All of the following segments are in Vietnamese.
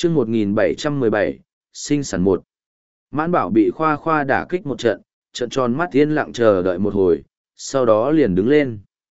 chương 1717, sinh sản một. Mãn Bảo bị Khoa Khoa đả kích một trận, trợn tròn mắt yên lặng chờ đợi một hồi, sau đó liền đứng lên.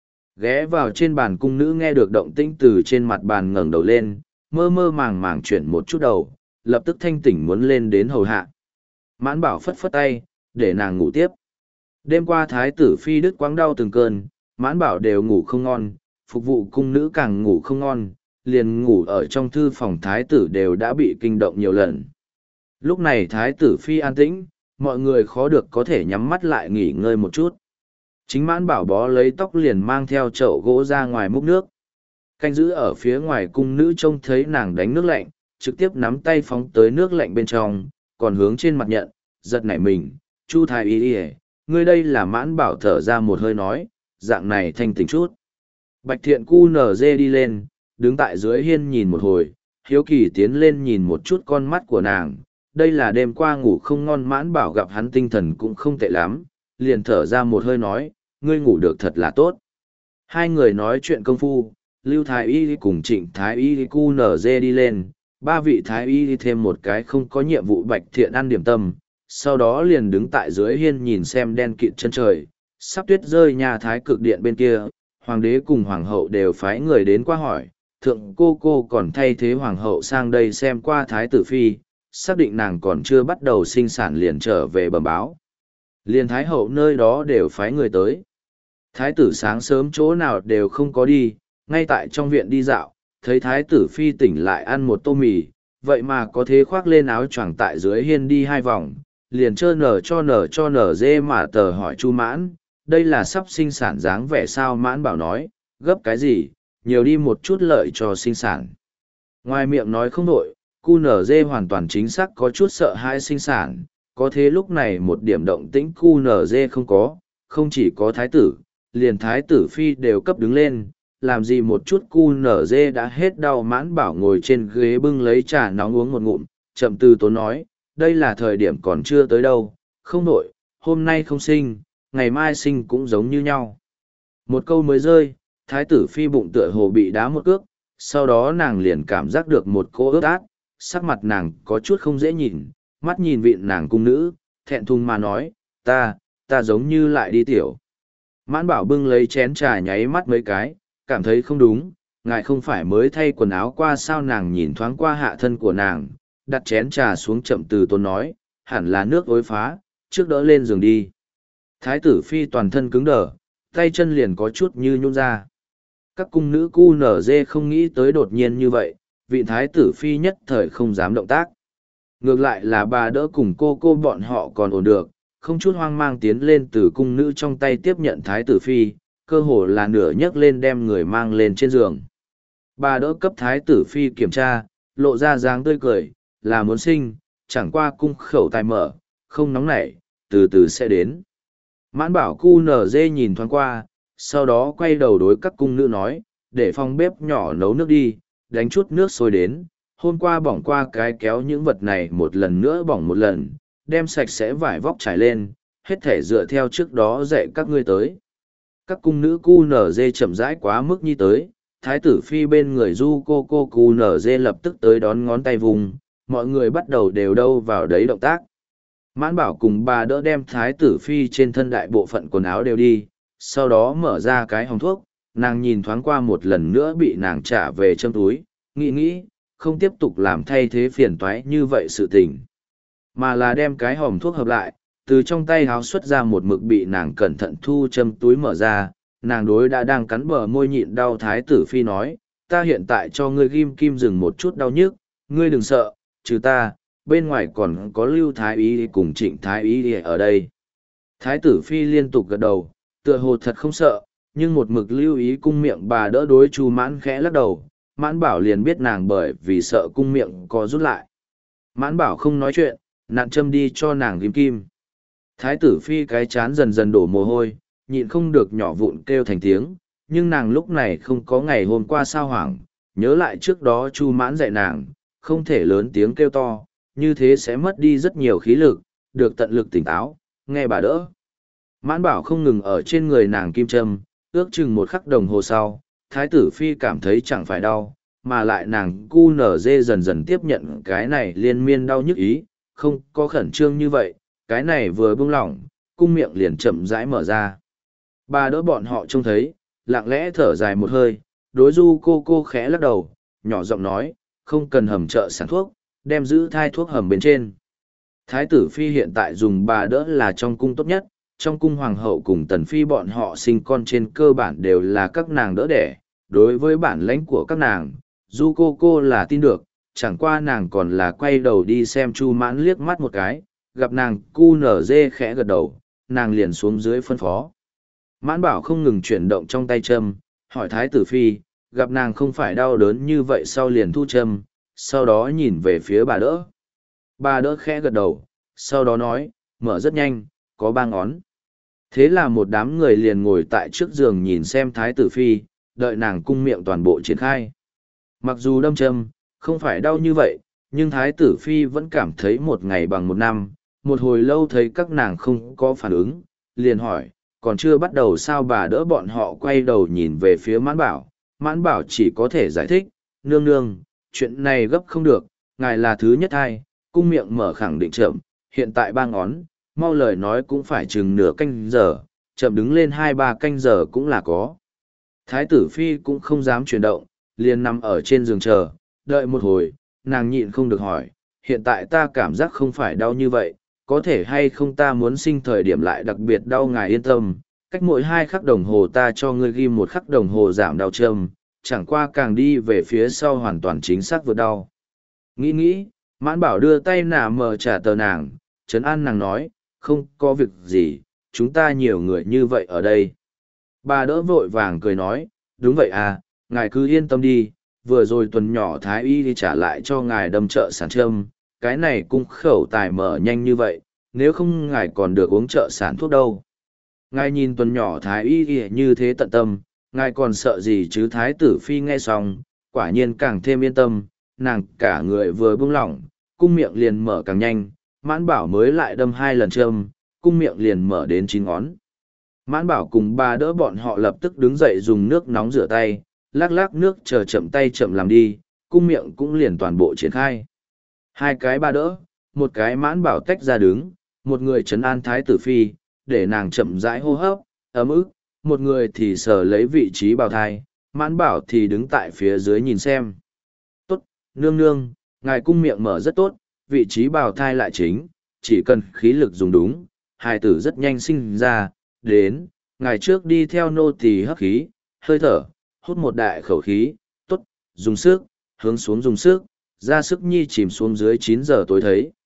Ghé vào trên bàn cung nữ nghe được động tĩnh từ trên mặt bàn ngẩng đầu lên, mơ mơ màng màng chuyển một chút đầu, lập tức thanh tỉnh muốn lên đến hầu hạ. Mãn Bảo phất phất tay, để nàng ngủ tiếp. Đêm qua thái tử phi đứt quãng đau từng cơn, Mãn Bảo đều ngủ không ngon, phục vụ cung nữ càng ngủ không ngon, liền ngủ ở trong thư phòng thái tử đều đã bị kinh động nhiều lần. Lúc này thái tử phi an tĩnh, mọi người khó được có thể nhắm mắt lại nghỉ ngơi một chút. Chính Mãn Bảo bó lấy tóc liền mang theo chậu gỗ ra ngoài múc nước. Canh giữ ở phía ngoài cung nữ trông thấy nàng đánh nước lạnh, trực tiếp nắm tay phóng tới nước lạnh bên trong, còn hướng trên mặt nhận, giật nảy mình, Chu thái y y, ngươi đây là Mãn Bảo thở ra một hơi nói, dạng này thanh tỉnh chút. Bạch Thiện cu nở dê đi lên, đứng tại dưới hiên nhìn một hồi, hiếu kỳ tiến lên nhìn một chút con mắt của nàng. Đây là đêm qua ngủ không ngon. Mãn Bảo gặp hắn tinh thần cũng không tệ lắm, liền thở ra một hơi nói, ngươi ngủ được thật là tốt. Hai người nói chuyện công phu, Lưu Thái Y cùng Trịnh Thái Y cu nở dê đi lên, ba vị Thái Y thêm một cái không có nhiệm vụ Bạch Thiện ăn điểm tâm, sau đó liền đứng tại dưới hiên nhìn xem đen kịt chân trời, sắp tuyết rơi nhà Thái Cực Điện bên kia, Hoàng đế cùng Hoàng hậu đều phái người đến qua hỏi, thượng cô còn thay thế Hoàng hậu sang đây xem qua Thái tử Phi, xác định nàng còn chưa bắt đầu sinh sản liền trở về bẩm báo. Liền Thái hậu nơi đó đều phái người tới. Thái tử sáng sớm chỗ nào đều không có đi, ngay tại trong viện đi dạo, thấy Thái tử Phi tỉnh lại ăn một tô mì, vậy mà có thế khoác lên áo choàng tại dưới hiên đi 2 vòng, liền trơ nở nở dê mà tờ hỏi Chu Mãn, đây là sắp sinh sản dáng vẻ sao? Mãn Bảo nói, gấp cái gì, nhiều đi một chút lợi cho sinh sản. Ngoài miệng nói không đổi, cu nở dê hoàn toàn chính xác có chút sợ hãi sinh sản, có thế lúc này một điểm động tĩnh cu nở dê không có, không chỉ có thái tử, liền thái tử Phi đều cấp đứng lên, làm gì một chút cu nở dê đã hết đau. Mãn Bảo ngồi trên ghế bưng lấy trà nóng uống một ngụm, chậm từ tốn nói, đây là thời điểm còn chưa tới đâu, không đổi, hôm nay không sinh, ngày mai sinh cũng giống như nhau. Một câu mới rơi, thái tử Phi bụng tựa hồ bị đá một cước, sau đó nàng liền cảm giác được một cô ướt át, sắc mặt nàng có chút không dễ nhìn, mắt nhìn vịn nàng cung nữ, thẹn thùng mà nói, ta giống như lại đi tiểu. Mãn Bảo bưng lấy chén trà nháy mắt mấy cái, cảm thấy không đúng, ngài không phải mới thay quần áo qua sao? Nàng nhìn thoáng qua hạ thân của nàng, đặt chén trà xuống chậm từ tốn nói, hẳn là nước ối phá, trước đỡ lên giường đi. Thái tử Phi toàn thân cứng đờ, tay chân liền có chút như nhũn ra. Các cung nữ cu nở dê không nghĩ tới đột nhiên như vậy, vị thái tử Phi nhất thời không dám động tác. Ngược lại là bà đỡ cùng cô bọn họ còn ổn được, không chút hoang mang tiến lên từ cung nữ trong tay tiếp nhận thái tử Phi, cơ hồ là nửa nhấc lên đem người mang lên trên giường. Bà đỡ cấp thái tử Phi kiểm tra, lộ ra dáng tươi cười, là muốn sinh, chẳng qua cung khẩu tài mở, không nóng nảy, từ từ sẽ đến. Mãn Bảo cu nở dê nhìn thoáng qua, sau đó quay đầu đối các cung nữ nói, để phòng bếp nhỏ nấu nước đi, đánh chút nước sôi đến, hôm qua bỏng qua cái kéo những vật này một lần nữa bỏng một lần, đem sạch sẽ vải vóc trải lên, hết thể dựa theo trước đó dạy các ngươi tới. Các cung nữ cu nở dê chậm rãi quá mức nhi tới, thái tử Phi bên người du cô cu nở dê lập tức tới đón ngón tay vùng, mọi người bắt đầu đều đâu vào đấy động tác. Mãn Bảo cùng bà đỡ đem thái tử Phi trên thân đại bộ phận quần áo đều đi, sau đó mở ra cái hòm thuốc, nàng nhìn thoáng qua một lần nữa bị nàng trả về trong túi, nghĩ, không tiếp tục làm thay thế phiền toái như vậy sự tình. Mà là đem cái hòm thuốc hợp lại, từ trong tay háo xuất ra một mực bị nàng cẩn thận thu châm túi mở ra, nàng đối đã đang cắn bờ môi nhịn đau thái tử Phi nói, ta hiện tại cho ngươi ghim kim dừng một chút đau nhức, ngươi đừng sợ, trừ ta, bên ngoài còn có Lưu Thái Y cùng Trịnh Thái Y ở đây. Thái tử Phi liên tục gật đầu, tựa hồ thật không sợ, nhưng một mực lưu ý cung miệng bà đỡ đối Chu Mãn khẽ lắc đầu, Mãn Bảo liền biết nàng bởi vì sợ cung miệng có rút lại. Mãn Bảo không nói chuyện, nạn châm đi cho nàng ghim kim. Thái tử Phi cái chán dần dần đổ mồ hôi, nhịn không được nhỏ vụn kêu thành tiếng, nhưng nàng lúc này không có ngày hôm qua sao hoảng, nhớ lại trước đó Chu Mãn dạy nàng, không thể lớn tiếng kêu to, như thế sẽ mất đi rất nhiều khí lực, được tận lực tỉnh táo, nghe bà đỡ. Mãn Bảo không ngừng ở trên người nàng kim châm, ước chừng 1 khắc đồng hồ sau, thái tử Phi cảm thấy chẳng phải đau, mà lại nàng cu nở dê dần dần tiếp nhận cái này liên miên đau nhức ý, không có khẩn trương như vậy, cái này vừa buông lỏng, cung miệng liền chậm rãi mở ra. Bà đỡ bọn họ trông thấy, lặng lẽ thở dài một hơi, đối du cô khẽ lắc đầu, nhỏ giọng nói, không cần hầm trợ sản thuốc, đem giữ thai thuốc hầm bên trên. Thái tử phi hiện tại dùng bà đỡ là trong cung tốt nhất, trong cung hoàng hậu cùng tần phi bọn họ sinh con trên cơ bản đều là các nàng đỡ đẻ, đối với bản lãnh của các nàng, du cô là tin được, chẳng qua nàng còn là quay đầu đi xem Chu Mãn liếc mắt một cái, gặp nàng cu nở dê khẽ gật đầu, nàng liền xuống dưới phân phó. Mãn Bảo không ngừng chuyển động trong tay châm, hỏi Thái tử phi, gặp nàng không phải đau đớn như vậy sau liền thu châm, sau đó nhìn về phía bà đỡ. Bà đỡ khẽ gật đầu, sau đó nói, mở rất nhanh, có 3 ngón. Thế là một đám người liền ngồi tại trước giường nhìn xem Thái tử phi, đợi nàng cung miệng toàn bộ triển khai. Mặc dù đâm châm, không phải đau như vậy, nhưng Thái tử phi vẫn cảm thấy một ngày bằng một năm, một hồi lâu thấy các nàng không có phản ứng, liền hỏi, còn chưa bắt đầu sao bà đỡ bọn họ quay đầu nhìn về phía Mãn Bảo chỉ có thể giải thích, nương nương, chuyện này gấp không được, ngài là thứ nhất hai, cung miệng mở khẳng định chậm, hiện tại 3 ngón, mau lời nói cũng phải chừng nửa canh giờ, chậm đứng lên 2-3 canh giờ cũng là có. Thái tử phi cũng không dám chuyển động, liền nằm ở trên giường chờ, đợi một hồi, nàng nhịn không được hỏi, hiện tại ta cảm giác không phải đau như vậy, có thể hay không ta muốn sinh thời điểm lại đặc biệt đau ngài yên tâm, cách mỗi 2 khắc đồng hồ ta cho ngươi ghi 1 khắc đồng hồ giảm đau châm, chẳng qua càng đi về phía sau hoàn toàn chính xác vượt đau. Nghĩ, Mãn Bảo đưa tay nà mờ trả tờ nàng, trấn an nàng nói, không có việc gì, chúng ta nhiều người như vậy ở đây. Bà đỡ vội vàng cười nói, đúng vậy à, ngài cứ yên tâm đi, vừa rồi tuần nhỏ Thái Y đi trả lại cho ngài đâm trợ sản châm, cái này cung khẩu tài mở nhanh như vậy, nếu không ngài còn được uống trợ sản thuốc đâu. Ngài nhìn tuần nhỏ Thái Y như thế tận tâm, ngài còn sợ gì chứ. Thái tử phi nghe xong, quả nhiên càng thêm yên tâm, nàng cả người vừa buông lỏng, cung miệng liền mở càng nhanh, Mãn Bảo mới lại đâm 2 lần châm, cung miệng liền mở đến 9 ngón. Mãn Bảo cùng bà đỡ bọn họ lập tức đứng dậy dùng nước nóng rửa tay, lắc nước chờ chậm tay chậm làm đi, cung miệng cũng liền toàn bộ triển khai. 2 cái bà đỡ, một cái Mãn Bảo tách ra đứng, một người trấn an Thái tử phi, để nàng chậm rãi hô hấp, ấm ức, một người thì sờ lấy vị trí bào thai, Mãn Bảo thì đứng tại phía dưới nhìn xem. Tốt, nương nương, ngài cung miệng mở rất tốt, vị trí bào thai lại chính, chỉ cần khí lực dùng đúng, hài tử rất nhanh sinh ra, đến, ngài trước đi theo nô tỳ hấp khí, hơi thở, hút một đại khẩu khí, tốt, dùng sức, hướng xuống dùng sức, ra sức nhi chìm xuống dưới 9 giờ tối thấy.